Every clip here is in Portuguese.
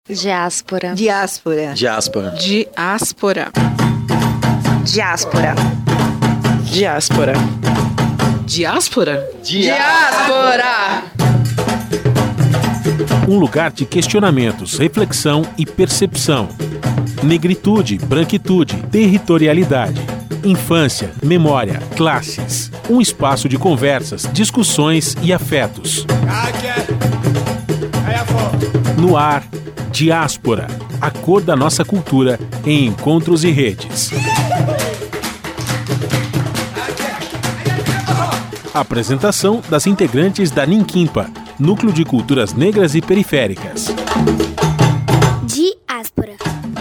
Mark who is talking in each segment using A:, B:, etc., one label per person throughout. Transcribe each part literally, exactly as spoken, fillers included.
A: Diáspora.
B: Diáspora.
C: Diáspora.
D: Diáspora.
A: Diáspora.
D: Diáspora.
E: Diáspora?
D: Diáspora!
F: Um lugar de questionamentos, reflexão e percepção. Negritude, branquitude, territorialidade. Infância, memória, classes. Um espaço de conversas, discussões e afetos. No ar, Diáspora, a cor da nossa cultura em encontros e redes. Apresentação das integrantes da Ninquimpa, Núcleo de Culturas Negras e Periféricas.
G: Diáspora.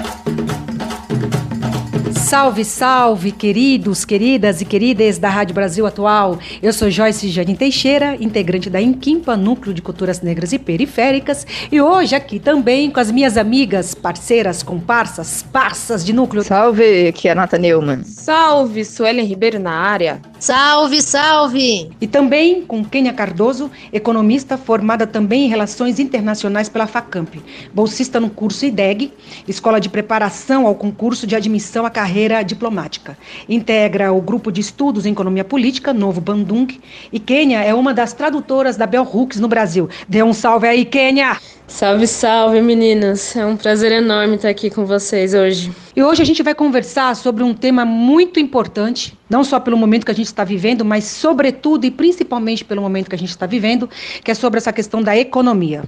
H: Salve, salve, queridos, queridas e queridas da Rádio Brasil Atual. Eu sou Joyce Jardim Teixeira, integrante da Ninquimpa, Núcleo de Culturas Negras e Periféricas, e hoje aqui também com as minhas amigas, parceiras, comparsas, parças de núcleo.
I: Salve, aqui é a Nata Neumann.
J: Salve, Suelen Ribeiro na área.
K: Salve, salve!
H: E também com Kênia Cardoso, economista formada também em Relações Internacionais pela Facamp, bolsista no curso I D E G, Escola de Preparação ao Concurso de Admissão à Carreira Diplomática. Integra o Grupo de Estudos em Economia Política, Novo Bandung, e Kênia é uma das tradutoras da Bell Hooks no Brasil. Dê um salve aí, Kênia!
J: Salve, salve, meninas! É um prazer enorme estar aqui com vocês hoje.
H: E hoje a gente vai conversar sobre um tema muito importante, não só pelo momento que a gente está vivendo, mas sobretudo e principalmente pelo momento que a gente está vivendo, que é sobre essa questão da economia.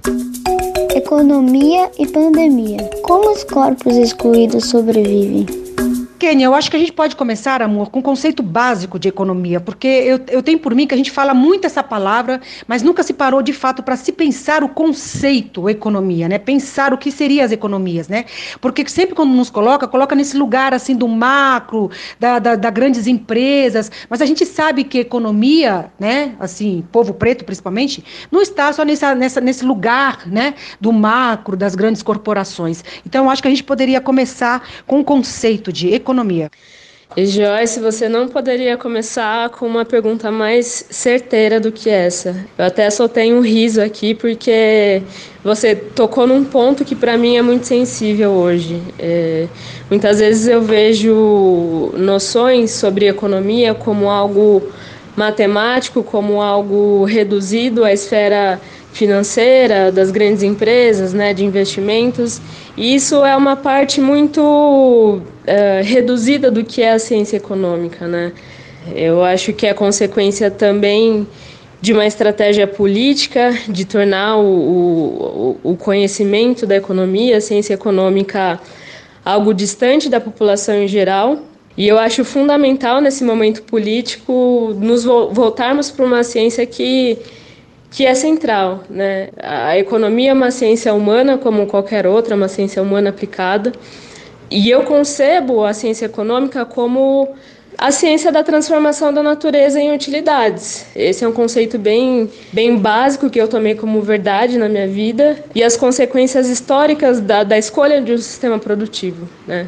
G: Economia e pandemia. Como os corpos excluídos sobrevivem?
H: Kênia, eu acho que a gente pode começar, amor, com o conceito básico de economia, porque eu, eu tenho por mim que a gente fala muito essa palavra, mas nunca se parou de fato para se pensar o conceito economia, né? Pensar o que seriam as economias, né? Porque sempre quando nos coloca, coloca nesse lugar assim do macro, da, da, da grandes empresas, mas a gente sabe que economia, né? Assim, povo preto principalmente, não está só nessa, nessa, nesse lugar, né? Do macro, das grandes corporações. Então eu acho que a gente poderia começar com o conceito de economia. Economia.
J: E Joyce, você não poderia começar com uma pergunta mais certeira do que essa. Eu até soltei um riso aqui porque você tocou num ponto que para mim é muito sensível hoje. É, muitas vezes eu vejo noções sobre economia como algo matemático, como algo reduzido à esfera financeira, das grandes empresas, né, de investimentos. E isso é uma parte muito uh, reduzida do que é a ciência econômica, né? Eu acho que é consequência também de uma estratégia política de tornar o, o, o conhecimento da economia, a ciência econômica, algo distante da população em geral. E eu acho fundamental nesse momento político nos voltarmos para uma ciência que que é central, né? A economia é uma ciência humana como qualquer outra, uma ciência humana aplicada, e eu concebo a ciência econômica como a ciência da transformação da natureza em utilidades. Esse é um conceito bem, bem básico que eu tomei como verdade na minha vida, e as consequências históricas da, da escolha de um sistema produtivo, né?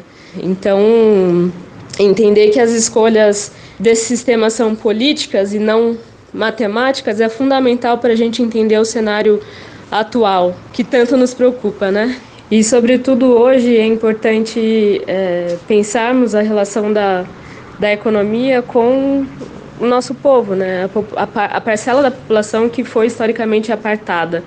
J: Então, entender que as escolhas desse sistema são políticas e não matemáticas é fundamental para a gente entender o cenário atual, que tanto nos preocupa, né? E, sobretudo, hoje é importante é, pensarmos a relação da, da economia com o nosso povo, né? A, a, a parcela da população que foi historicamente apartada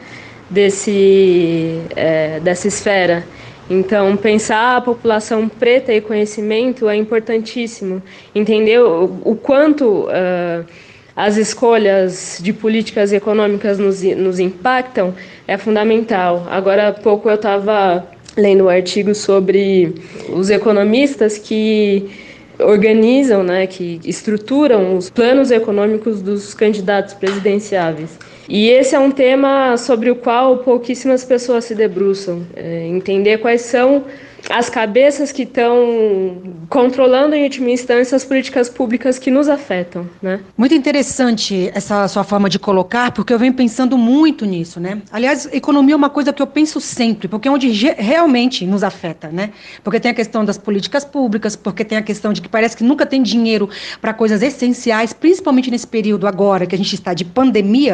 J: desse, é, dessa esfera. Então, pensar a população preta e conhecimento é importantíssimo. Entender o, o quanto Uh, as escolhas de políticas econômicas nos, nos impactam é fundamental. Agora há pouco eu estava lendo um artigo sobre os economistas que organizam, né, que estruturam os planos econômicos dos candidatos presidenciáveis. E esse é um tema sobre o qual pouquíssimas pessoas se debruçam. É, entender quais são as cabeças que estão controlando, em última instância, as políticas públicas que nos afetam, né?
H: Muito interessante essa sua forma de colocar, porque eu venho pensando muito nisso, né? Aliás, economia é uma coisa que eu penso sempre, porque é onde realmente nos afeta, né? Porque tem a questão das políticas públicas, porque tem a questão de que parece que nunca tem dinheiro para coisas essenciais, principalmente nesse período agora que a gente está de pandemia,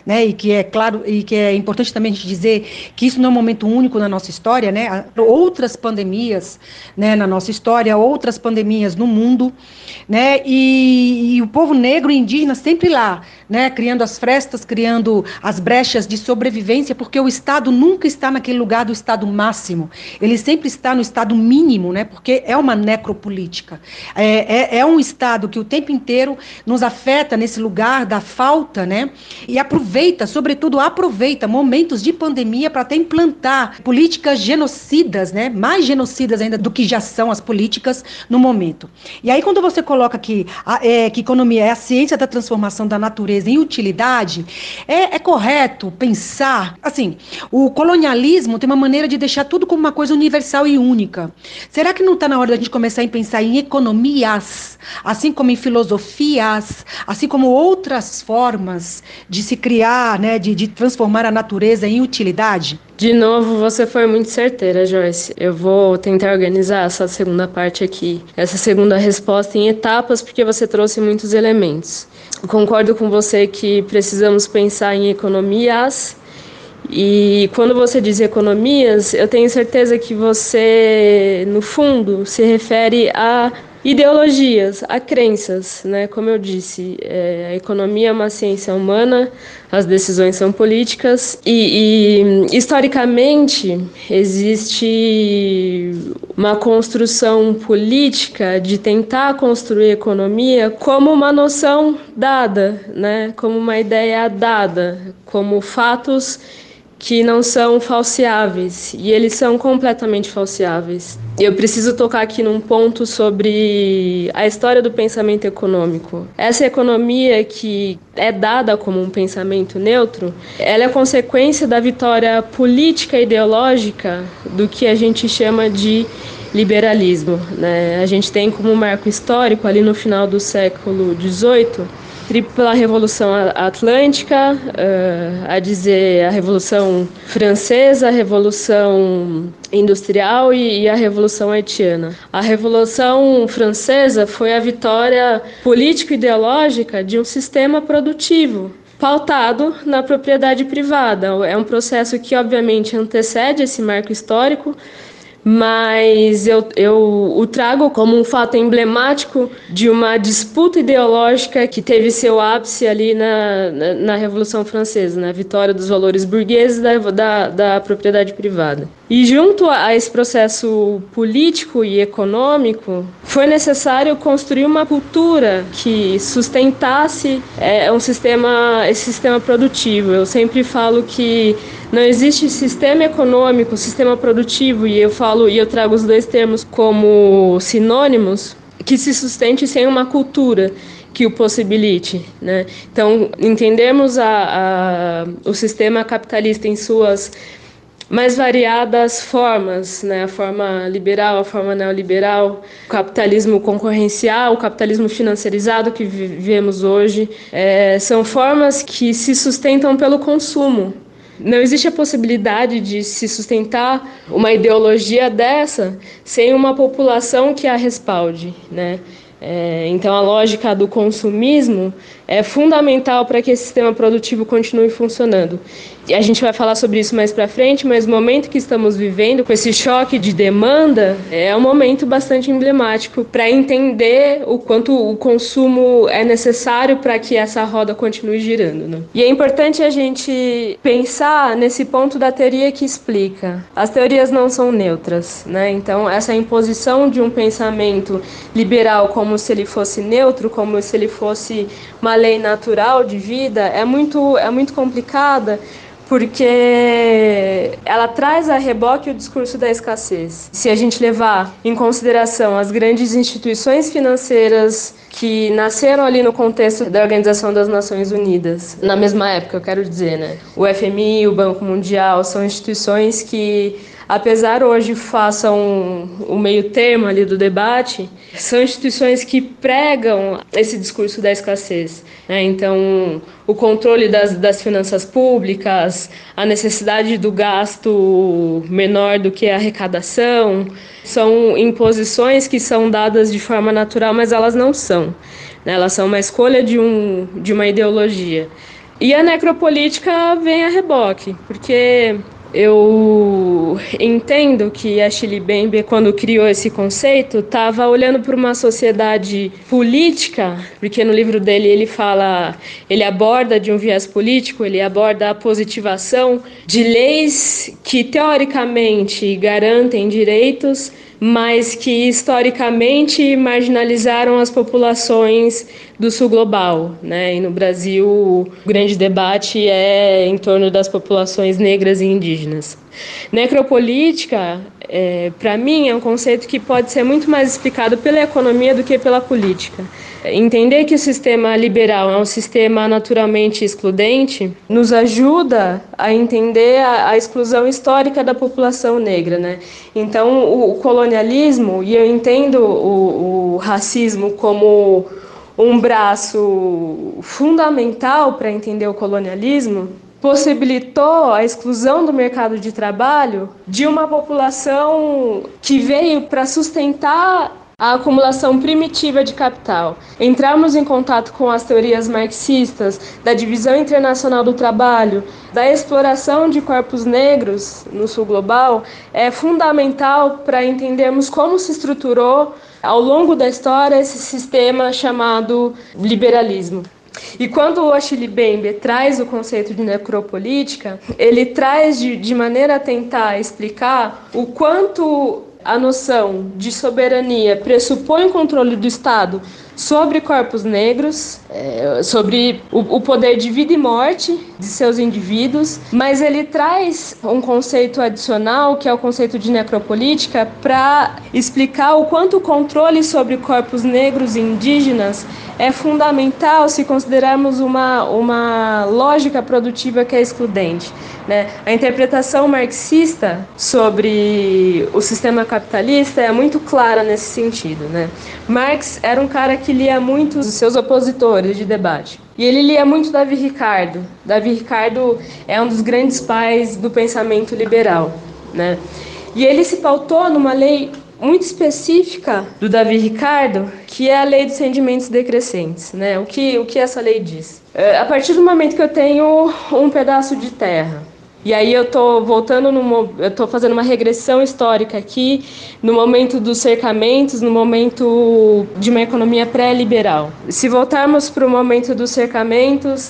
H: né, e que é claro, e que é importante também a gente dizer que isso não é um momento único na nossa história, né, há outras pandemias, né, na nossa história, outras pandemias no mundo, né, e, e o povo negro e indígena sempre lá, né, criando as frestas, criando as brechas de sobrevivência, porque o Estado nunca está naquele lugar do Estado máximo, ele sempre está no Estado mínimo, né, porque é uma necropolítica, é, é, é um Estado que o tempo inteiro nos afeta nesse lugar da falta, né, e aproveita, sobretudo aproveita momentos de pandemia para até implantar políticas genocidas, né, mais genocidas ainda do que já são as políticas no momento. E aí quando você coloca que, a, é, que economia é a ciência da transformação da natureza em utilidade, é, é correto pensar, assim, o colonialismo tem uma maneira de deixar tudo como uma coisa universal e única. Será que não está na hora da gente começar a pensar em economias, assim como em filosofias, assim como outras formas de se criar, né, de, de transformar a natureza em utilidade?
J: De novo, você foi muito certeira, Joyce. Eu vou tentar organizar essa segunda parte aqui, essa segunda resposta em etapas, porque você trouxe muitos elementos. Eu concordo com você que precisamos pensar em economias, e quando você diz economias, eu tenho certeza que você, no fundo, se refere a ideologias, a crenças, né? Como eu disse, é, a economia é uma ciência humana, as decisões são políticas e, e historicamente existe uma construção política de tentar construir a economia como uma noção dada, né? Como uma ideia dada, como fatos que não são falseáveis, e eles são completamente falseáveis. Eu preciso tocar aqui num ponto sobre a história do pensamento econômico. Essa economia que é dada como um pensamento neutro, ela é consequência da vitória política e ideológica do que a gente chama de liberalismo, né? A gente tem como marco histórico, ali no final do século dezoito, tripla Revolução Atlântica, uh, a dizer a Revolução Francesa, a Revolução Industrial e, e a Revolução Haitiana. A Revolução Francesa foi a vitória político-ideológica de um sistema produtivo, pautado na propriedade privada. É um processo que, obviamente, antecede esse marco histórico, mas eu, eu o trago como um fato emblemático de uma disputa ideológica que teve seu ápice ali na, na, na Revolução Francesa, na vitória dos valores burgueses da, da, da propriedade privada. E junto a esse processo político e econômico, foi necessário construir uma cultura que sustentasse é, um sistema, esse sistema produtivo. Eu sempre falo que não existe sistema econômico, sistema produtivo, e eu falo e eu trago os dois termos como sinônimos, que se sustente sem uma cultura que o possibilite, né? Então, entendemos a, a, o sistema capitalista em suas mais variadas formas, né? A forma liberal, a forma neoliberal, o capitalismo concorrencial, o capitalismo financiarizado que vivemos hoje, é, são formas que se sustentam pelo consumo. Não existe a possibilidade de se sustentar uma ideologia dessa sem uma população que a respalde, né? É, então, a lógica do consumismo é fundamental para que esse sistema produtivo continue funcionando. E a gente vai falar sobre isso mais para frente, mas o momento que estamos vivendo, com esse choque de demanda, é um momento bastante emblemático para entender o quanto o consumo é necessário para que essa roda continue girando, né? E é importante a gente pensar nesse ponto da teoria que explica. As teorias não são neutras, né? Então, essa imposição de um pensamento liberal como se ele fosse neutro, como se ele fosse uma lei natural de vida, é muito, é muito complicada, porque ela traz a reboque o discurso da escassez. Se a gente levar em consideração as grandes instituições financeiras que nasceram ali no contexto da Organização das Nações Unidas, na mesma época, eu quero dizer, né? O F M I, o Banco Mundial, são instituições que, apesar hoje façam o meio termo ali do debate, são instituições que pregam esse discurso da escassez, né? Então, o controle das, das finanças públicas, a necessidade do gasto menor do que a arrecadação, são imposições que são dadas de forma natural, mas elas não são, né? Elas são uma escolha de, um, de uma ideologia. E a necropolítica vem a reboque, porque eu entendo que a Achille Mbembe, quando criou esse conceito, estava olhando para uma sociedade política, porque no livro dele ele fala, ele aborda de um viés político, ele aborda a positivação de leis que teoricamente garantem direitos, mas que historicamente marginalizaram as populações do sul global, né? E no Brasil o grande debate é em torno das populações negras e indígenas. Necropolítica, é, para mim, é um conceito que pode ser muito mais explicado pela economia do que pela política. Entender que o sistema liberal é um sistema naturalmente excludente nos ajuda a entender a, a exclusão histórica da população negra, né? Então, o, o colonialismo, e eu entendo o, o racismo como um braço fundamental para entender o colonialismo, possibilitou a exclusão do mercado de trabalho de uma população que veio para sustentar a acumulação primitiva de capital. Entrarmos em contato com as teorias marxistas da divisão internacional do trabalho, da exploração de corpos negros no sul global, é fundamental para entendermos como se estruturou ao longo da história esse sistema chamado liberalismo. E quando o Achille Mbembe traz o conceito de necropolítica, ele traz de, de maneira a tentar explicar o quanto a noção de soberania pressupõe o controle do Estado sobre corpos negros, é, sobre o, o poder de vida e morte de seus indivíduos, mas ele traz um conceito adicional, que é o conceito de necropolítica, para explicar o quanto o controle sobre corpos negros e indígenas é fundamental se considerarmos uma, uma lógica produtiva que é excludente, né? A interpretação marxista sobre o sistema capitalista é muito clara nesse sentido, né? Marx era um cara que lia muito os seus opositores de debate. E ele lia muito Davi Ricardo. Davi Ricardo é um dos grandes pais do pensamento liberal, né? E ele se pautou numa lei muito específica do Davi Ricardo, que é a lei dos rendimentos decrescentes, né? O que, o que essa lei diz? É, a partir do momento que eu tenho um pedaço de terra, e aí eu estou voltando, no, eu estou fazendo uma regressão histórica aqui, no momento dos cercamentos, no momento de uma economia pré-liberal. Se voltarmos para o momento dos cercamentos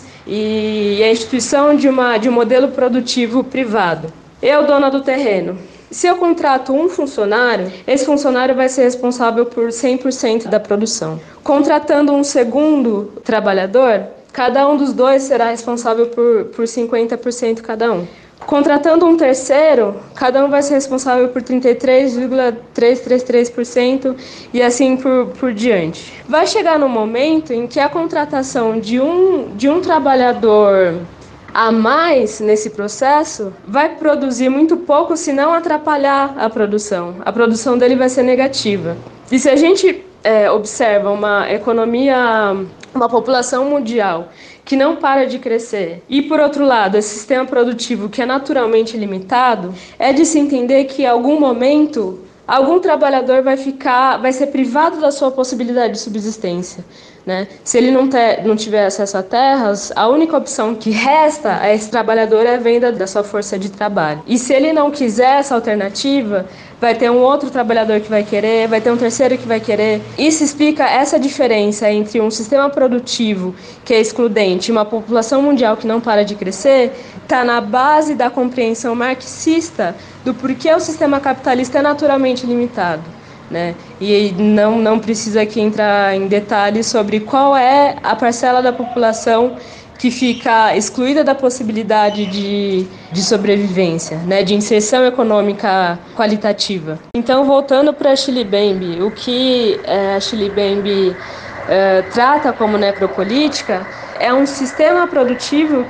J: e a instituição de, uma, de um modelo produtivo privado, eu, dona do terreno, se eu contrato um funcionário, esse funcionário vai ser responsável por cem por cento da produção. Contratando um segundo trabalhador, cada um dos dois será responsável por, por cinquenta por cento cada um. Contratando um terceiro, cada um vai ser responsável por trinta e três vírgula trezentos e trinta e três por cento e assim por, por diante. Vai chegar no momento em que a contratação de um, de um trabalhador a mais nesse processo vai produzir muito pouco, se não atrapalhar a produção. A produção dele vai ser negativa. E se a gente é, observa uma economia, uma população mundial que não para de crescer, e por outro lado, esse sistema produtivo que é naturalmente limitado, é de se entender que em algum momento algum trabalhador vai ficar, vai ser privado da sua possibilidade de subsistência, né? Se ele não, ter, não tiver acesso a terras, a única opção que resta a esse trabalhador é a venda da sua força de trabalho. E se ele não quiser essa alternativa, vai ter um outro trabalhador que vai querer, vai ter um terceiro que vai querer. Isso explica essa diferença entre um sistema produtivo que é excludente e uma população mundial que não para de crescer, está na base da compreensão marxista do porquê o sistema capitalista é naturalmente limitado, né? E não, não precisa aqui entrar em detalhes sobre qual é a parcela da população que fica excluída da possibilidade de, de sobrevivência, né, de inserção econômica qualitativa. Então, voltando para Achille Mbembe, o que é, Achille Mbembe é, trata como necropolítica é um sistema produtivo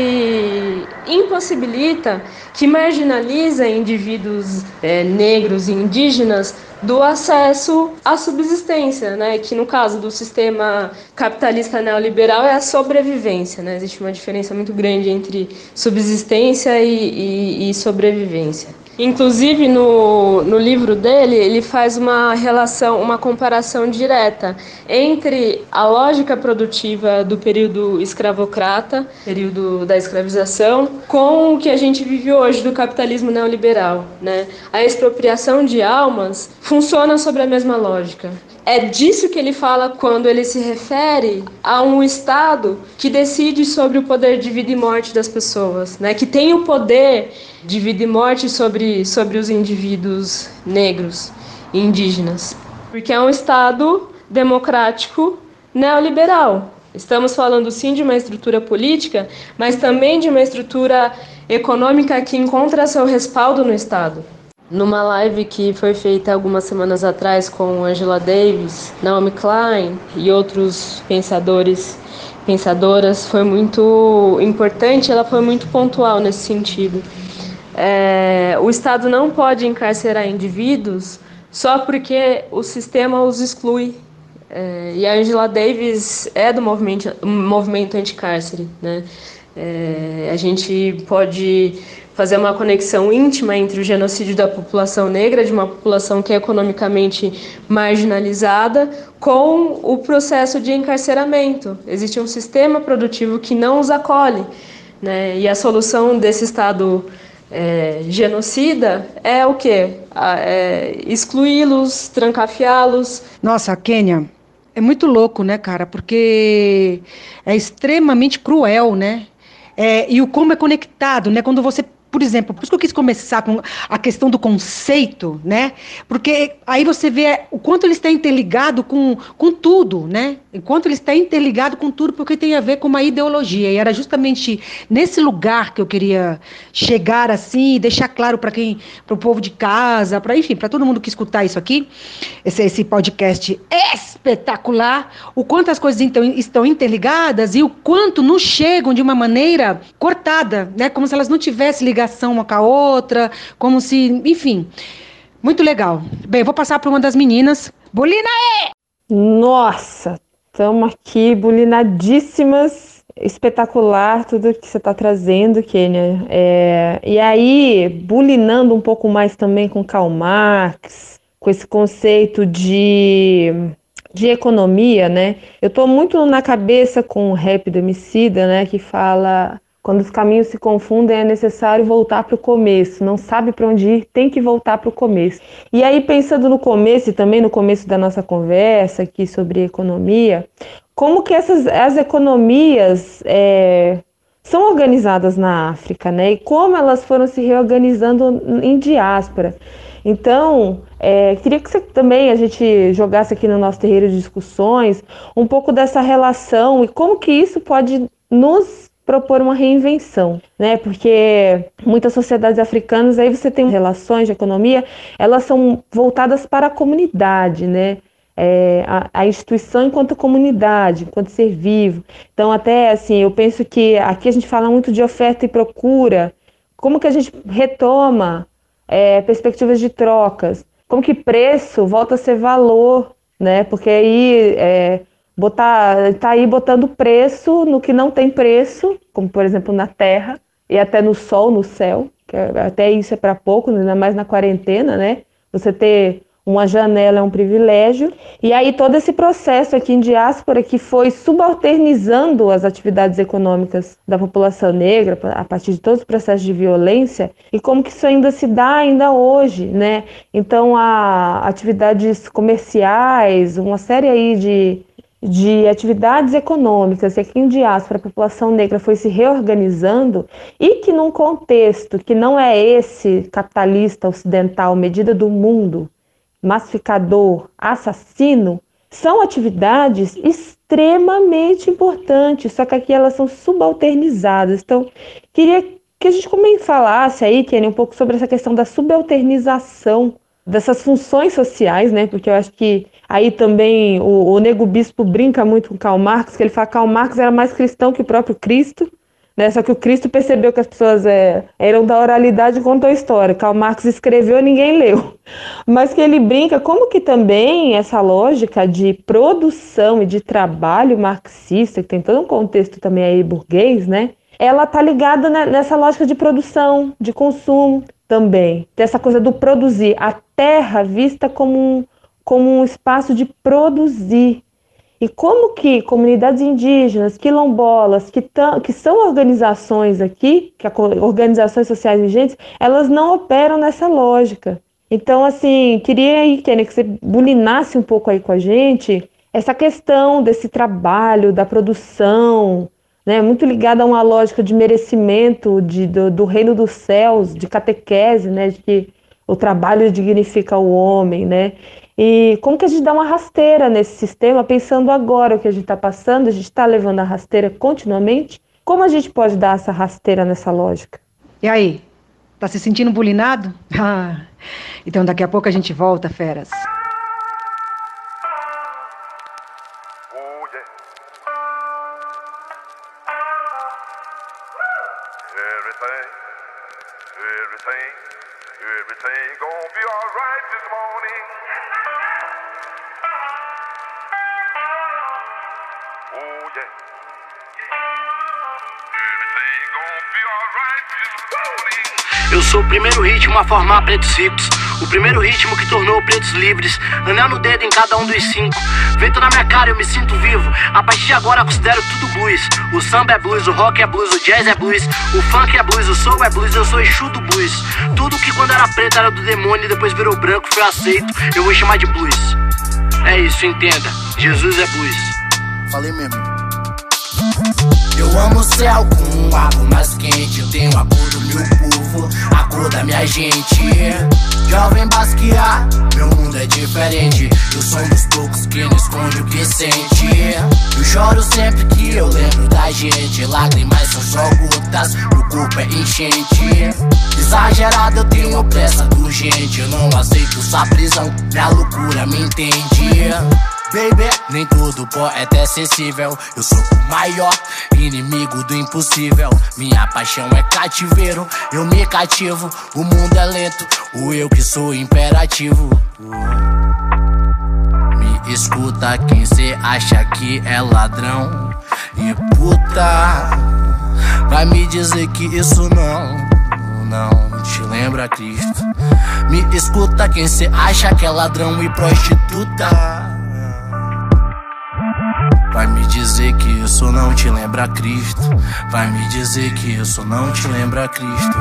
J: que impossibilita, que marginaliza indivíduos é, negros e indígenas do acesso à subsistência, né? Que no caso do sistema capitalista neoliberal é a sobrevivência, né? Existe uma diferença muito grande entre subsistência e, e, e sobrevivência. Inclusive, no, no livro dele, ele faz uma relação, uma comparação direta entre a lógica produtiva do período escravocrata, período da escravização, com o que a gente vive hoje do capitalismo neoliberal, né? A expropriação de almas funciona sobre a mesma lógica. É disso que ele fala quando ele se refere a um Estado que decide sobre o poder de vida e morte das pessoas, né? Que tem o poder de vida e morte sobre, sobre os indivíduos negros e indígenas. Porque é um Estado democrático neoliberal. Estamos falando sim de uma estrutura política, mas também de uma estrutura econômica que encontra seu respaldo no Estado. Numa live que foi feita algumas semanas atrás com Angela Davis, Naomi Klein e outros pensadores, pensadoras, foi muito importante, ela foi muito pontual nesse sentido. É, o Estado não pode encarcerar indivíduos só porque o sistema os exclui. É, e a Angela Davis é do movimento, movimento anticárcere, né? É, a gente pode fazer uma conexão íntima entre o genocídio da população negra, de uma população que é economicamente marginalizada, com o processo de encarceramento. Existe um sistema produtivo que não os acolhe, né? E a solução desse Estado é, genocida é o quê? É excluí-los, trancafiá-los.
H: Nossa, Kênia, é muito louco, né, cara? Porque é extremamente cruel, né? É, e o como é conectado, né? Quando você, por exemplo, por isso que eu quis começar com a questão do conceito, né? Porque aí você vê o quanto ele está interligado com, com tudo, né? O quanto ele está interligado com tudo, porque tem a ver com uma ideologia. E era justamente nesse lugar que eu queria chegar assim e deixar claro para quem, para o povo de casa, para enfim, para todo mundo que escutar isso aqui, esse, esse podcast espetacular, o quanto as coisas então, estão interligadas e o quanto nos chegam de uma maneira cortada, né? Como se elas não tivessem ligação uma com a outra, como se, enfim, muito legal. Bem, eu vou passar para uma das meninas. Bolina aí!
B: Nossa, estamos aqui bulinadíssimas, espetacular tudo que você está trazendo, Kênia. É, e aí, bulinando um pouco mais também com Karl Marx, com esse conceito de, de economia, né? Eu estou muito na cabeça com o rap do Emicida, né, que fala: quando os caminhos se confundem, é necessário voltar para o começo. Não sabe para onde ir, tem que voltar para o começo. E aí, pensando no começo e também no começo da nossa conversa aqui sobre economia, como que essas, as economias é, são organizadas na África, né? E como elas foram se reorganizando em diáspora. Então, é, queria que você também, a gente jogasse aqui no nosso terreiro de discussões um pouco dessa relação e como que isso pode nos propor uma reinvenção, né? Porque muitas sociedades africanas, aí você tem relações de economia, elas são voltadas para a comunidade, né? É, a, a instituição enquanto comunidade, enquanto ser vivo. Então, até assim, eu penso que aqui a gente fala muito de oferta e procura, como que a gente retoma é, perspectivas de trocas, como que preço volta a ser valor, né? Porque aí é, botar, tá aí botando preço no que não tem preço, como por exemplo na terra e até no sol, no céu, que até isso é para pouco, ainda mais na quarentena, né? Você ter uma janela é um privilégio. E aí todo esse processo aqui em diáspora que foi subalternizando as atividades econômicas da população negra a partir de todos os processos de violência e como que isso ainda se dá ainda hoje, né? Então há atividades comerciais, uma série aí de de atividades econômicas, e aqui em diáspora a população negra foi se reorganizando e que num contexto que não é esse capitalista ocidental, medida do mundo, massificador, assassino, são atividades extremamente importantes, só que aqui elas são subalternizadas. Então, queria que a gente também falasse aí, Kênia, um pouco sobre essa questão da subalternização dessas funções sociais, né? Porque eu acho que aí também o, o Nego Bispo brinca muito com Karl Marx, que ele fala que Karl Marx era mais cristão que o próprio Cristo, né? Só que o Cristo percebeu que as pessoas é, eram da oralidade e contou a história. Karl Marx escreveu e ninguém leu. Mas que ele brinca como que também essa lógica de produção e de trabalho marxista, que tem todo um contexto também aí burguês, né? Ela tá ligada nessa lógica de produção, de consumo. também. Tem essa coisa do produzir. A terra vista como um, como um espaço de produzir. E como que comunidades indígenas, quilombolas, que, tam, que são organizações aqui, que organizações sociais vigentes, elas não operam nessa lógica. Então, assim, queria aí, Kênia, que você bulinasse um pouco aí com a gente essa questão desse trabalho, da produção, né, muito ligada a uma lógica de merecimento de, do, do reino dos céus, de catequese, né, de que o trabalho dignifica o homem, né? E como que a gente dá uma rasteira nesse sistema, pensando agora o que a gente está passando, a gente está levando a rasteira continuamente, como a gente pode dar essa rasteira nessa lógica?
H: E aí, tá se sentindo bulinado? Ah, então daqui a pouco a gente volta, feras.
C: Eu sou o primeiro ritmo a formar pretos ricos, o primeiro ritmo que tornou pretos livres. Anel no dedo em cada um dos cinco. Vento na minha cara, eu me sinto vivo. A partir de agora considero tudo blues. O samba é blues, o rock é blues, o jazz é blues, o funk é blues, o soul é blues, eu sou Exu do blues. Tudo que quando era preto era do demônio e depois virou branco, foi aceito, eu vou chamar de blues. É isso, entenda, Jesus é blues. Falei mesmo. Eu amo o céu com um arco mais quente. Eu tenho a cor do meu povo, a cor da minha gente. Jovem Basquiat, meu mundo é diferente. Eu sou um dos poucos que não esconde o que sente. Eu choro sempre que eu lembro da gente. Lágrimas são só gotas, meu corpo é enchente. Exagerado, eu tenho pressa urgente. Eu não aceito sua prisão, minha loucura me entende. Baby, nem todo poeta é acessível. Eu sou o maior inimigo do impossível. Minha paixão é cativeiro, eu me cativo. O mundo é lento, o eu que sou imperativo. Me escuta quem cê acha que é ladrão e puta. Vai me dizer que isso não, não te lembra Cristo. Me escuta quem cê acha que é ladrão e prostituta. Vai me dizer que isso não te lembra Cristo. Vai me dizer que isso não te lembra Cristo.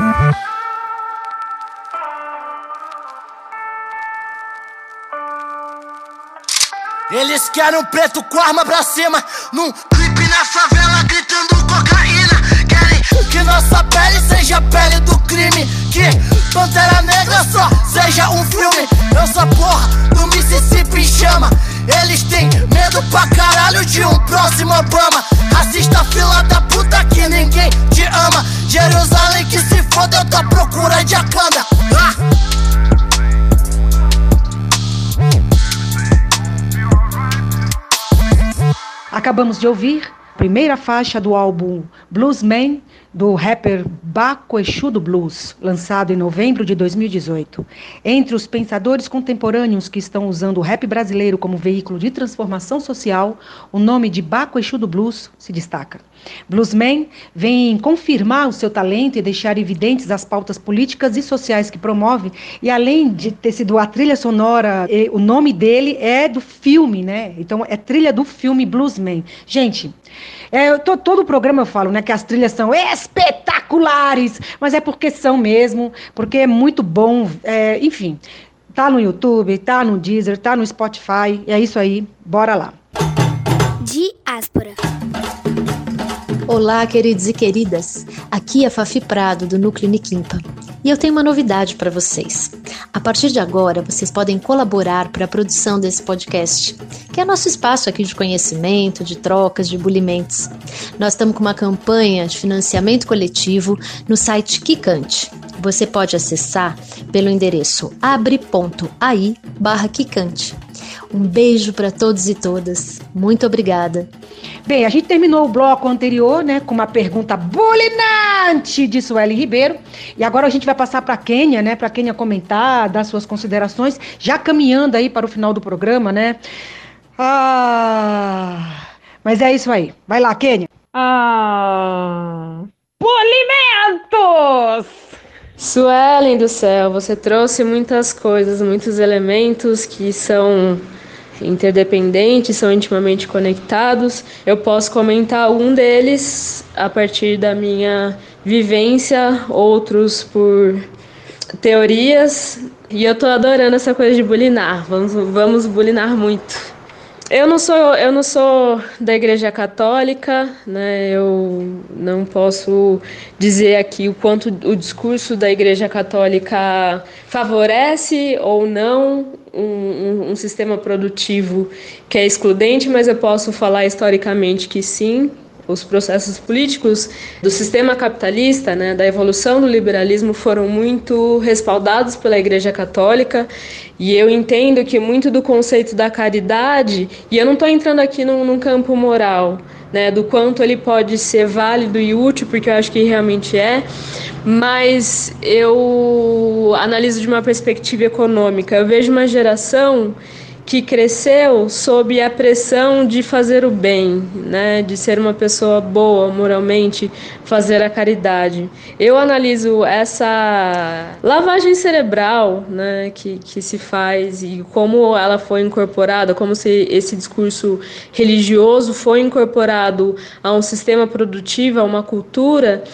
C: Eles querem um preto com arma pra cima, num clipe na favela gritando cocaína. Querem que nossa pele seja a pele do crime, que Pantera Negra só seja um filme. Eu sou a porra do Mississippi em chama. Eles têm medo pra caralho de um próximo Obama. Racista, fila da puta que ninguém te ama. Jerusalém que se foda, eu tô à procura de Akanda. Ah!
H: Acabamos de ouvir a primeira faixa do álbum Bluesman, do rapper Baco Exu do Blues, lançado em novembro de dois mil e dezoito. Entre os pensadores contemporâneos que estão usando o rap brasileiro como veículo de transformação social, o nome de Baco Exu do Blues se destaca. Bluesman vem confirmar o seu talento e deixar evidentes as pautas políticas e sociais que promove, e além de ter sido a trilha sonora, o nome dele é do filme, né? Então é trilha do filme Bluesman. Gente, é, eu tô, todo o programa eu falo, né, que as trilhas são espetaculares, mas é porque são mesmo, porque é muito bom, é, enfim, tá no YouTube, tá no Deezer, tá no Spotify, é isso aí, bora lá.
L: Diáspora. Olá, queridos e queridas, aqui é a Fafi Prado, do Núcleo Niquimpa, e eu tenho uma novidade para vocês. A partir de agora, vocês podem colaborar para a produção desse podcast, que é nosso espaço aqui de conhecimento, de trocas, de bulimentos. Nós estamos com uma campanha de financiamento coletivo no site Kikante. Você pode acessar pelo endereço abre.ai barra Kikante. Um beijo para todos e todas. Muito obrigada.
H: Bem, a gente terminou o bloco anterior, né, com uma pergunta bulinante de Sueli Ribeiro. E agora a gente vai passar para a Kênia, né, para a Kênia comentar, dar suas considerações, já caminhando aí para o final do programa, né? Ah, mas é isso aí. Vai lá, Kênia.
B: Ah, bulimentos!
J: Suelen do céu, você trouxe muitas coisas, muitos elementos que são interdependentes, são intimamente conectados. Eu posso comentar um deles a partir da minha vivência, outros por teorias, e eu tô adorando essa coisa de bulinar. Vamos, vamos bulinar muito. Eu não sou, eu não sou da Igreja Católica, né? Eu não posso dizer aqui o quanto o discurso da Igreja Católica favorece ou não um, um, um sistema produtivo que é excludente, mas eu posso falar historicamente que sim. Os processos políticos do sistema capitalista, né, da evolução do liberalismo, foram muito respaldados pela Igreja Católica, e eu entendo que muito do conceito da caridade, e eu não estou entrando aqui num, num campo moral, né, do quanto ele pode ser válido e útil, porque eu acho que realmente é, mas eu analiso de uma perspectiva econômica. Eu vejo uma geração que cresceu sob a pressão de fazer o bem, né, de ser uma pessoa boa moralmente, fazer a caridade. Eu analiso essa lavagem cerebral, né, que, que se faz e como ela foi incorporada, como se esse discurso religioso foi incorporado a um sistema produtivo, a uma cultura.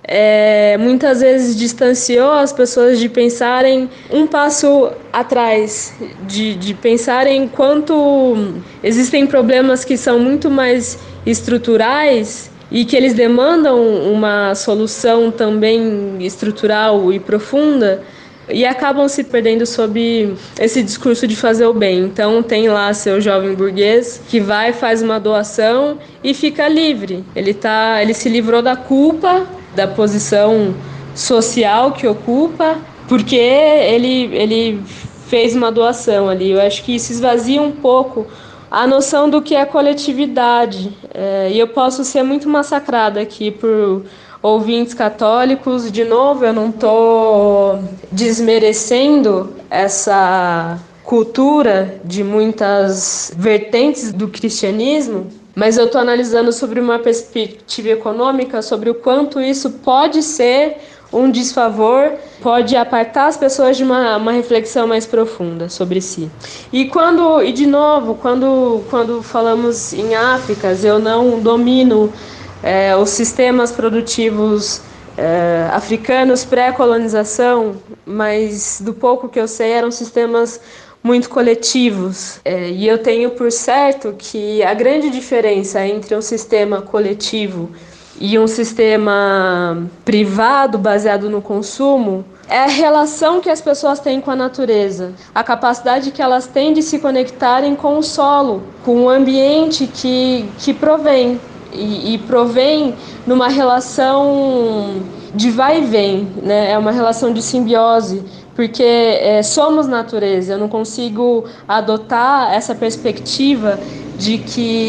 J: É, muitas vezes distanciou as pessoas de pensarem um passo atrás, de, de pensarem quanto existem problemas que são muito mais estruturais e que eles demandam uma solução também estrutural e profunda, e acabam se perdendo sob esse discurso de fazer o bem. Então tem lá seu jovem burguês que vai, faz uma doação e fica livre. Ele, tá, ele se livrou da culpa da posição social que ocupa, porque ele, ele fez uma doação ali. Eu acho que isso esvazia um pouco a noção do que é coletividade. É, e eu posso ser muito massacrada aqui por ouvintes católicos. De novo, eu não estou desmerecendo essa cultura de muitas vertentes do cristianismo, mas eu estou analisando sobre uma perspectiva econômica, sobre o quanto isso pode ser um desfavor, pode apartar as pessoas de uma, uma reflexão mais profunda sobre si. E, quando, e de novo, quando, quando falamos em África, eu não domino é, os sistemas produtivos é, africanos pré-colonização, mas do pouco que eu sei eram sistemas muito coletivos, é, e eu tenho por certo que a grande diferença entre um sistema coletivo e um sistema privado baseado no consumo é a relação que as pessoas têm com a natureza, a capacidade que elas têm de se conectarem com o solo, com o ambiente que, que provém, e, e provém numa relação de vai e vem, né? É uma relação de simbiose, porque é, somos natureza. Eu não consigo adotar essa perspectiva de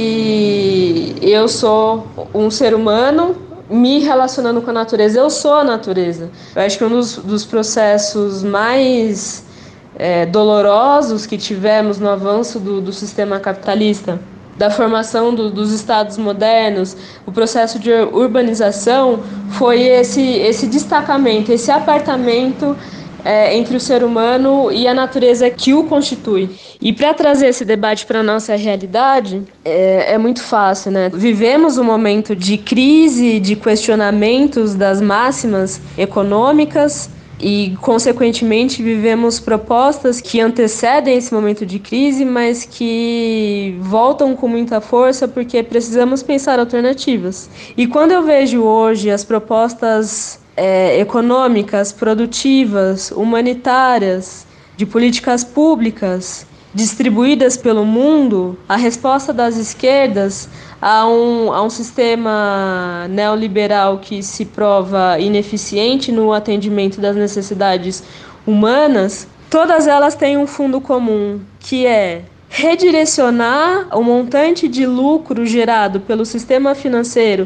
J: que eu sou um ser humano me relacionando com a natureza. Eu sou a natureza. Eu acho que um dos, dos processos mais é, dolorosos que tivemos no avanço do, do sistema capitalista, da formação do, dos estados modernos, o processo de urbanização, foi esse, esse destacamento, esse apartamento É, entre o ser humano e a natureza que o constitui. E para trazer esse debate para a nossa realidade, é, é muito fácil, né? Vivemos um momento de crise, de questionamentos das máximas econômicas e, consequentemente, vivemos propostas que antecedem esse momento de crise, mas que voltam com muita força porque precisamos pensar alternativas. E quando eu vejo hoje as propostas É, econômicas, produtivas, humanitárias, de políticas públicas distribuídas pelo mundo, a resposta das esquerdas a um, a um sistema neoliberal que se prova ineficiente no atendimento das necessidades humanas, todas elas têm um fundo comum, que é redirecionar o montante de lucro gerado pelo sistema financeiro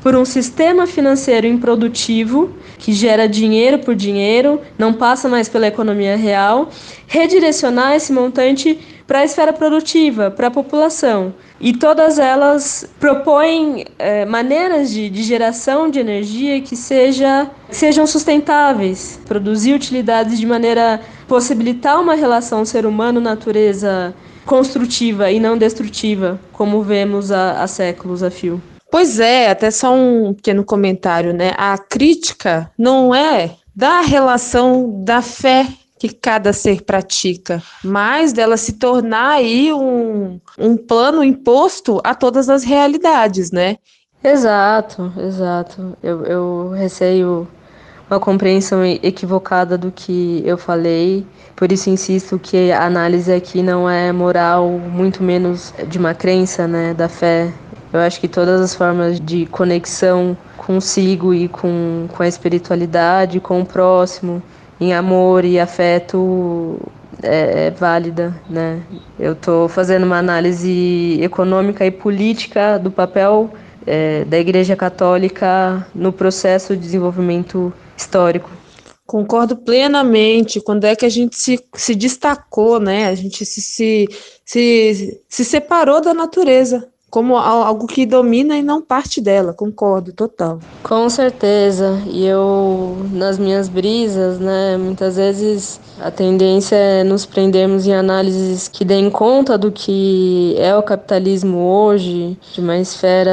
J: por um sistema financeiro improdutivo, que gera dinheiro por dinheiro, não passa mais pela economia real, redirecionar esse montante para a esfera produtiva, para a população. E todas elas propõem é, maneiras de, de geração de energia que seja, sejam sustentáveis, produzir utilidades de maneira a possibilitar uma relação ser humano-natureza construtiva e não destrutiva, como vemos há, há séculos a fio.
B: Pois é, até só um pequeno comentário, né? A crítica não é da relação da fé que cada ser pratica, mas dela se tornar aí um, um plano imposto a todas as realidades, né?
J: Exato, exato. Eu, eu receio uma compreensão equivocada do que eu falei, por isso insisto que a análise aqui não é moral, muito menos de uma crença, né, da fé. Eu acho que todas as formas de conexão consigo e com, com a espiritualidade, com o próximo, em amor e afeto, é, é válida, né? Eu estou fazendo uma análise econômica e política do papel é, da Igreja Católica no processo de desenvolvimento histórico.
B: Concordo plenamente. Quando é que a gente se, se destacou, né? A gente se, se, se, se separou da natureza como algo que domina e não parte dela. Concordo, total.
J: Com certeza. E eu, nas minhas brisas, né, muitas vezes a tendência é nos prendermos em análises que deem conta do que é o capitalismo hoje, de uma esfera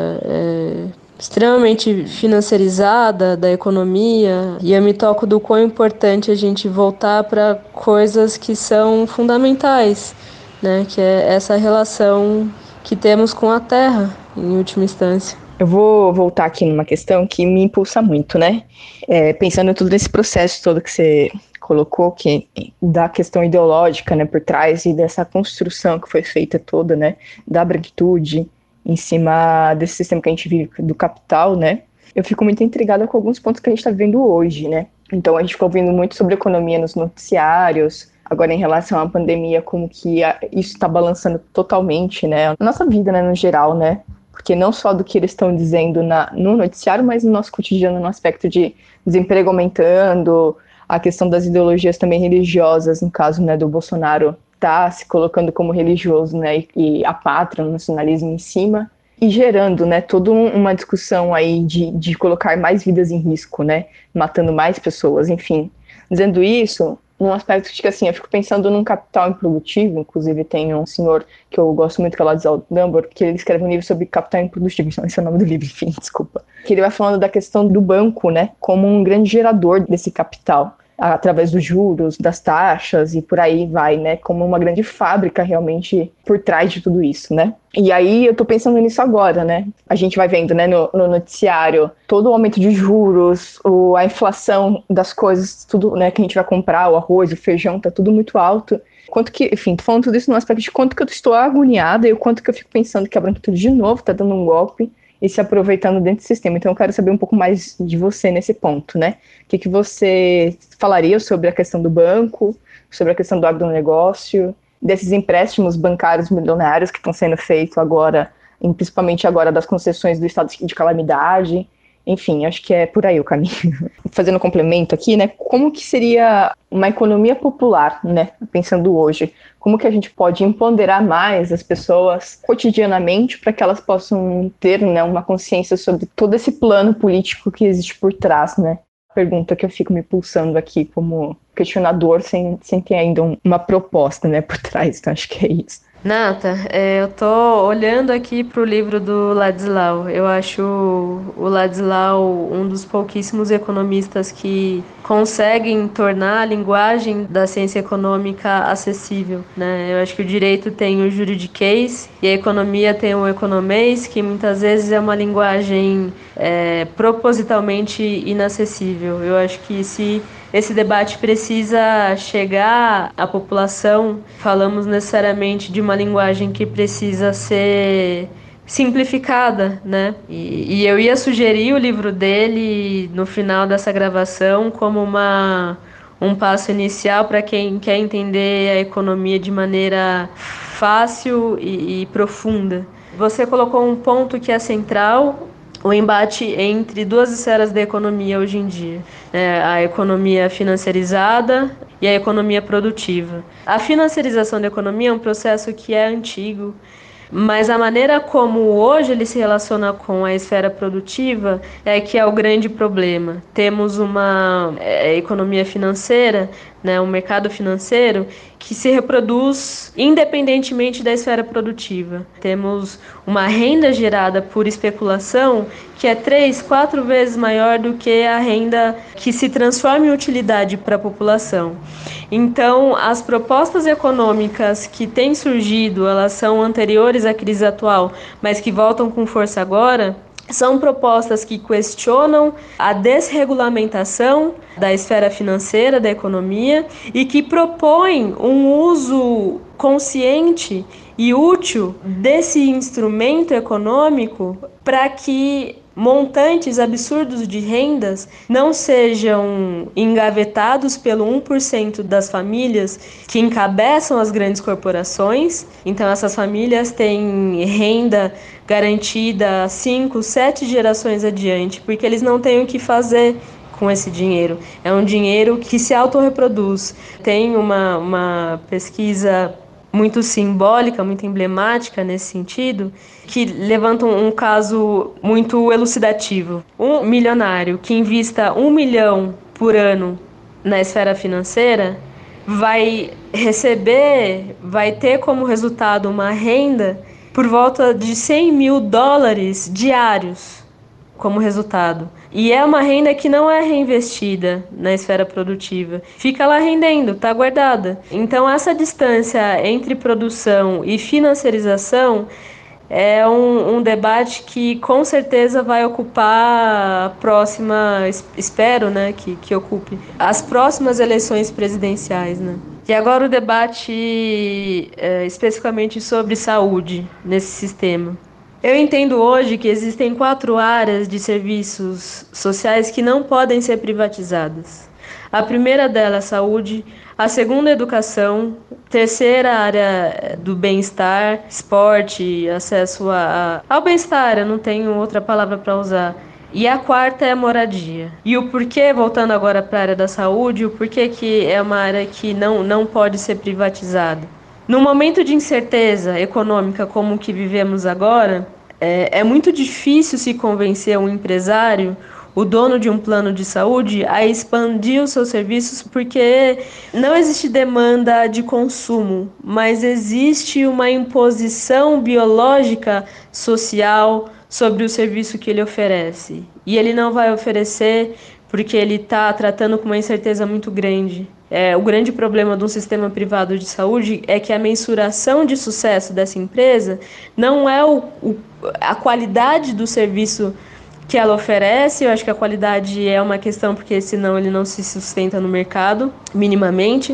J: é, extremamente financiarizada da economia, e eu me toco do quão importante a gente voltar para coisas que são fundamentais, né, que é essa relação que temos com a Terra, em última instância.
I: Eu vou voltar aqui numa questão que me impulsa muito, né? É, pensando em todo esse processo todo que você colocou, que da questão ideológica, né, por trás, e dessa construção que foi feita toda, né, da branquitude em cima desse sistema que a gente vive do capital, né? Eu fico muito intrigada com alguns pontos que a gente está vivendo hoje, né? Então a gente ficou ouvindo muito sobre economia nos noticiários. Agora, em relação à pandemia, como que a, isso está balançando totalmente, né? A nossa vida, né, no geral, né? Porque não só do que eles estão dizendo na, no noticiário, mas no nosso cotidiano, no aspecto de desemprego aumentando, a questão das ideologias também religiosas, no caso, né, do Bolsonaro tá se colocando como religioso, né, e, e a pátria, o nacionalismo em cima, e gerando, né, toda uma discussão aí de, de colocar mais vidas em risco, né, matando mais pessoas, enfim. Dizendo isso, num aspecto de que, assim, eu fico pensando num capital improdutivo. Inclusive tem um senhor que eu gosto muito, que é o Laszlo Dumbor, que ele escreve um livro sobre capital improdutivo, então esse é o nome do livro, enfim, desculpa. Que ele vai falando da questão do banco, né, como um grande gerador desse capital, através dos juros, das taxas e por aí vai, né, como uma grande fábrica realmente por trás de tudo isso, né. E aí eu tô pensando nisso agora, né, a gente vai vendo, né, no, no noticiário, todo o aumento de juros, o, a inflação das coisas, tudo, né, que a gente vai comprar, o arroz, o feijão, tá tudo muito alto. Quanto que, enfim, tô falando tudo isso no aspecto de quanto que eu estou agoniada e o quanto que eu fico pensando que a branquitude de novo tá dando um golpe e se aproveitando dentro do sistema. Então eu quero saber um pouco mais de você nesse ponto, né? O que, que você falaria sobre a questão do banco, sobre a questão do agronegócio, desses empréstimos bancários milionários que estão sendo feitos agora, principalmente agora das concessões do estado de calamidade. Enfim, acho que é por aí o caminho. Fazendo um complemento aqui, né? Como que seria uma economia popular, né? Pensando hoje, como que a gente pode empoderar mais as pessoas cotidianamente para que elas possam ter, né, uma consciência sobre todo esse plano político que existe por trás, né? Pergunta que eu fico me pulsando aqui como questionador sem, sem ter ainda um, uma proposta, né, por trás. Então acho que é isso.
J: Nata, é, eu tô olhando aqui pro livro do Laszlo. Eu acho o Laszlo um dos pouquíssimos economistas que conseguem tornar a linguagem da ciência econômica acessível, né? Eu acho que o direito tem o juridiquês e a economia tem o economês, que muitas vezes é uma linguagem é, propositalmente inacessível. Eu acho que se esse debate precisa chegar à população, falamos necessariamente de uma linguagem que precisa ser simplificada, né? E, e eu ia sugerir o livro dele no final dessa gravação como uma, um passo inicial para quem quer entender a economia de maneira fácil e, e profunda. Você colocou um ponto que é central, o embate entre duas esferas da economia hoje em dia, né? A economia financiarizada e a economia produtiva. A financiarização da economia é um processo que é antigo, mas a maneira como hoje ele se relaciona com a esfera produtiva é que é o grande problema. Temos uma é, economia financeira, né, um mercado financeiro que se reproduz independentemente da esfera produtiva. Temos uma renda gerada por especulação que é três, quatro vezes maior do que a renda que se transforma em utilidade para a população. Então, as propostas econômicas que têm surgido, elas são anteriores à crise atual, mas que voltam com força agora, são propostas que questionam a desregulamentação da esfera financeira da economia e que propõem um uso consciente e útil desse instrumento econômico para que montantes absurdos de rendas não sejam engavetados pelo um por cento das famílias que encabeçam as grandes corporações. Então, essas famílias têm renda garantida cinco, sete gerações adiante, porque eles não têm o que fazer com esse dinheiro. É um dinheiro que se autorreproduz. Tem uma, uma pesquisa muito simbólica, muito emblemática nesse sentido, que levanta um caso muito elucidativo. Um milionário que invista um milhão por ano na esfera financeira vai receber, vai ter como resultado uma renda por volta de cem mil dólares diários como resultado. E é uma renda que não é reinvestida na esfera produtiva. Fica lá rendendo, está guardada. Então, essa distância entre produção e financiarização é um, um debate que, com certeza, vai ocupar a próxima, espero, né, que, que ocupe as próximas eleições presidenciais, né? E agora o debate é, especificamente sobre saúde nesse sistema. Eu entendo hoje que existem quatro áreas de serviços sociais que não podem ser privatizadas. A primeira delas é a saúde, a segunda é a educação, a terceira área do bem-estar, esporte, acesso a, a, ao bem-estar, eu não tenho outra palavra para usar. E a quarta é a moradia. E o porquê, voltando agora para a área da saúde, o porquê que é uma área que não, não pode ser privatizada. No momento de incerteza econômica como o que vivemos agora, é, é muito difícil se convencer um empresário, o dono de um plano de saúde, a expandir os seus serviços, porque não existe demanda de consumo, mas existe uma imposição biológica, social, sobre o serviço que ele oferece. E ele não vai oferecer porque ele está tratando com uma incerteza muito grande. É, o grande problema de um sistema privado de saúde é que a mensuração de sucesso dessa empresa não é o, o, a qualidade do serviço que ela oferece. Eu acho que a qualidade é uma questão, porque senão ele não se sustenta no mercado, minimamente,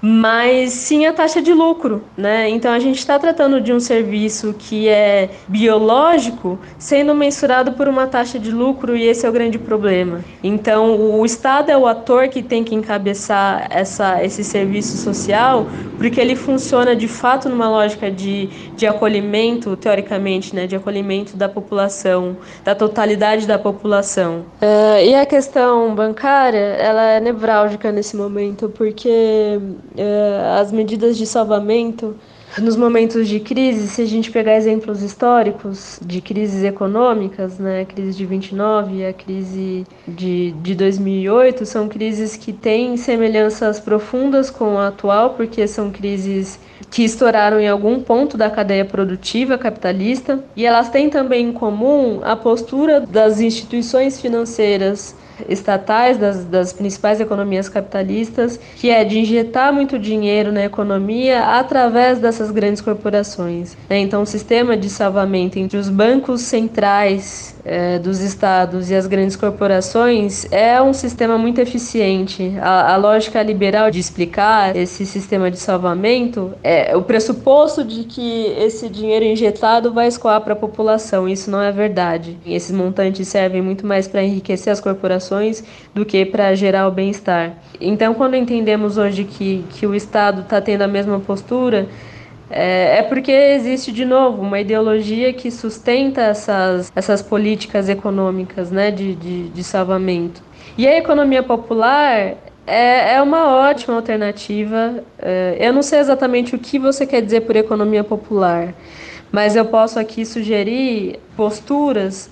J: mas sim a taxa de lucro, né? Então a gente está tratando de um serviço que é biológico sendo mensurado por uma taxa de lucro, e esse é o grande problema. Então o Estado é o ator que tem que encabeçar essa, esse serviço social, porque ele funciona de fato numa lógica de, de acolhimento, teoricamente, né? De acolhimento da população, da totalidade da população. Uh, e a questão bancária, ela é nevrálgica nesse momento, porque Uh, as medidas de salvamento nos momentos de crise, se a gente pegar exemplos históricos de crises econômicas, né, a crise de vinte e nove e a crise de, de dois mil e oito, são crises que têm semelhanças profundas com a atual, porque são crises que estouraram em algum ponto da cadeia produtiva capitalista, e elas têm também em comum a postura das instituições financeiras estatais, das, das principais economias capitalistas, que é de injetar muito dinheiro na economia através dessas grandes corporações. Então, o sistema de salvamento entre os bancos centrais é, dos estados e as grandes corporações é um sistema muito eficiente. A, a lógica liberal de explicar esse sistema de salvamento é o pressuposto de que esse dinheiro injetado vai escoar para a população. Isso não é verdade. Esses montantes servem muito mais para enriquecer as corporações do que para gerar o bem-estar. Então, quando entendemos hoje que, que o Estado está tendo a mesma postura, É, é porque existe, de novo, uma ideologia que sustenta essas, essas políticas econômicas, né, de, de, de salvamento. E a economia popular é, é uma ótima alternativa. É, eu não sei exatamente o que você quer dizer por economia popular, mas eu posso aqui sugerir posturas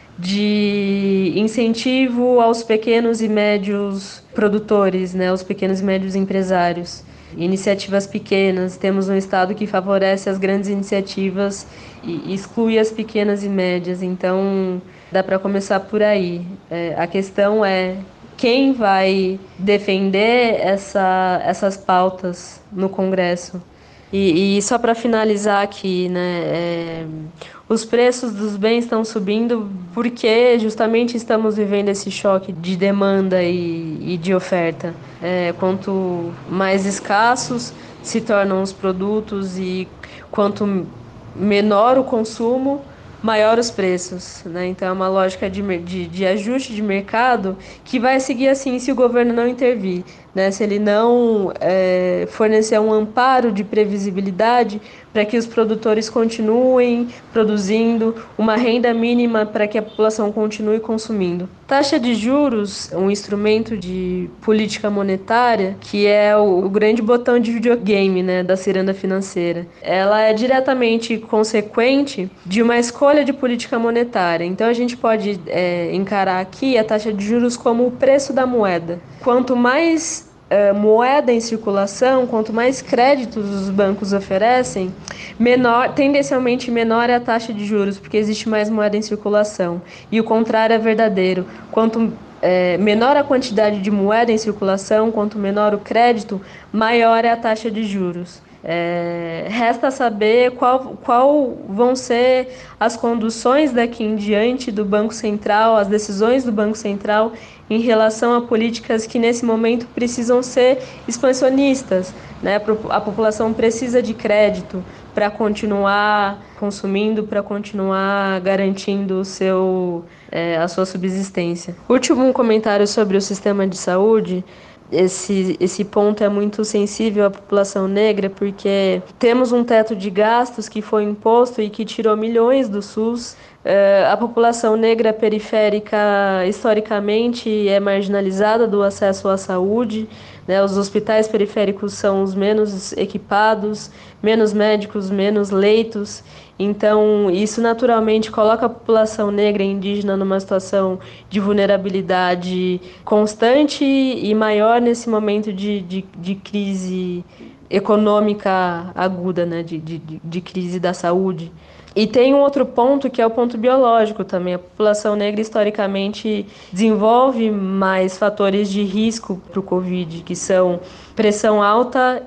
J: de incentivo aos pequenos e médios produtores, né, aos pequenos e médios empresários. Iniciativas pequenas, temos um Estado que favorece as grandes iniciativas e exclui as pequenas e médias, então dá para começar por aí. É, a questão é quem vai defender essa, essas pautas no Congresso. E, e só para finalizar aqui, né, é, os preços dos bens estão subindo porque justamente estamos vivendo esse choque de demanda e, e de oferta. É, quanto mais escassos se tornam os produtos e quanto menor o consumo, maior os preços, né? Então é uma lógica de, de, de ajuste de mercado que vai seguir assim se o governo não intervir, né? Se ele não é, fornecer um amparo de previsibilidade para que os produtores continuem produzindo, uma renda mínima para que a população continue consumindo. Taxa de juros, um instrumento de política monetária, que é o, o grande botão de videogame, né, da ciranda financeira. Ela é diretamente consequente de uma escolha de política monetária. Então a gente pode é, encarar aqui a taxa de juros como o preço da moeda. Quanto mais Uh, moeda em circulação, quanto mais créditos os bancos oferecem, menor, tendencialmente menor é a taxa de juros, porque existe mais moeda em circulação. E o contrário é verdadeiro. Quanto é, menor a quantidade de moeda em circulação, quanto menor o crédito, maior é a taxa de juros. É, resta saber qual, qual vão ser as conduções daqui em diante do Banco Central, as decisões do Banco Central em relação a políticas que nesse momento precisam ser expansionistas, né? A população precisa de crédito para continuar consumindo, para continuar garantindo o seu, é, a sua subsistência. Último comentário sobre o sistema de saúde. Esse, esse ponto é muito sensível à população negra porque temos um teto de gastos que foi imposto e que tirou milhões do SUS. Uh, a população negra periférica historicamente é marginalizada do acesso à saúde, né? Os hospitais periféricos são os menos equipados, menos médicos, menos leitos. Então, isso naturalmente coloca a população negra e indígena numa situação de vulnerabilidade constante e maior nesse momento de, de, de crise econômica aguda, né? de, de, de crise da saúde. E tem um outro ponto que é o ponto biológico também. A população negra historicamente desenvolve mais fatores de risco para o Covid, que são pressão alta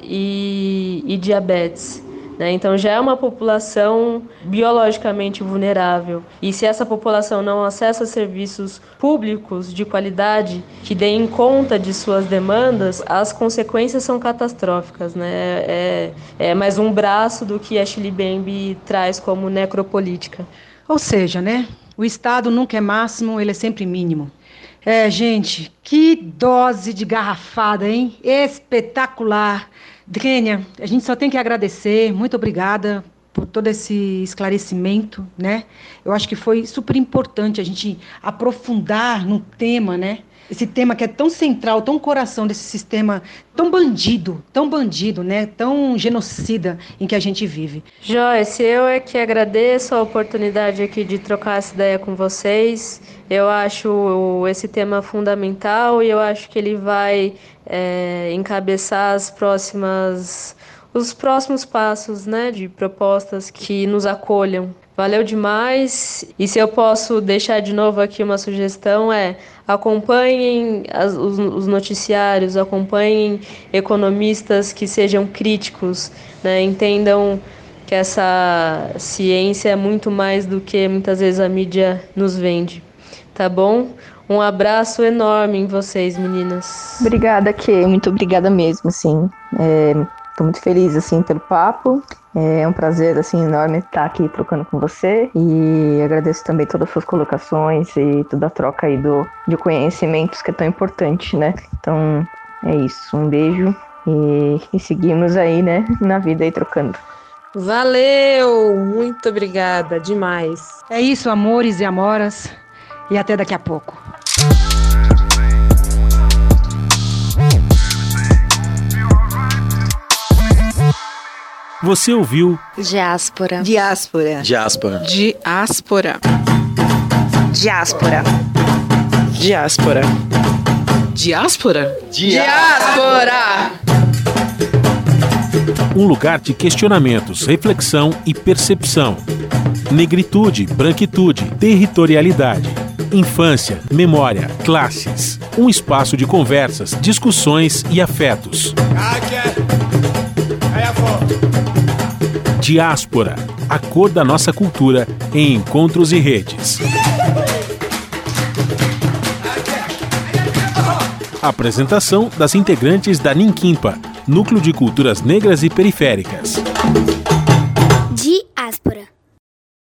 J: e, e diabetes. Né? Então já é uma população biologicamente vulnerável. E se essa população não acessa serviços públicos de qualidade que deem conta de suas demandas, as consequências são catastróficas. Né? É, é mais um braço do que a Chile Bembe traz como necropolítica.
H: Ou seja, né? O Estado nunca é máximo, ele é sempre mínimo. É, gente, que dose de garrafada, hein? Espetacular! Drênia, a gente só tem que agradecer, muito obrigada por todo esse esclarecimento, né? Eu acho que foi super importante a gente aprofundar no tema, né? Esse tema que é tão central, tão coração desse sistema tão bandido, tão bandido, né? Tão genocida em que a gente vive.
J: Joyce, eu é que agradeço a oportunidade aqui de trocar essa ideia com vocês. Eu acho esse tema fundamental e eu acho que ele vai é, encabeçar as próximas, os próximos passos, né, de propostas que nos acolham. Valeu demais. E se eu posso deixar de novo aqui uma sugestão é acompanhem as, os, os noticiários, acompanhem economistas que sejam críticos, né, entendam que essa ciência é muito mais do que muitas vezes a mídia nos vende. Tá bom? Um abraço enorme em vocês, meninas.
I: Obrigada, Kê. Muito obrigada mesmo, assim. Estou muito feliz, assim, pelo papo. É um prazer, assim, enorme estar aqui trocando com você. E agradeço também todas as suas colocações e toda a troca aí do, de conhecimentos que é tão importante, né? Então, é isso. Um beijo e, e seguimos aí, né, na vida aí trocando.
B: Valeu! Muito obrigada, demais.
H: É isso, amores e amoras. E até daqui a pouco.
F: Você ouviu
A: Diáspora.
D: Diáspora.
E: Diáspora.
D: Diáspora.
A: Diáspora.
D: Diáspora.
E: Diáspora?
D: Diáspora.
F: um lugar de questionamentos, reflexão e percepção. Negritude, branquitude, territorialidade. Infância, memória, classes. Um espaço de conversas, discussões e afetos. Diáspora, a cor da nossa cultura em encontros e redes. Apresentação das integrantes da Ninquimpa, Núcleo de Culturas Negras e Periféricas.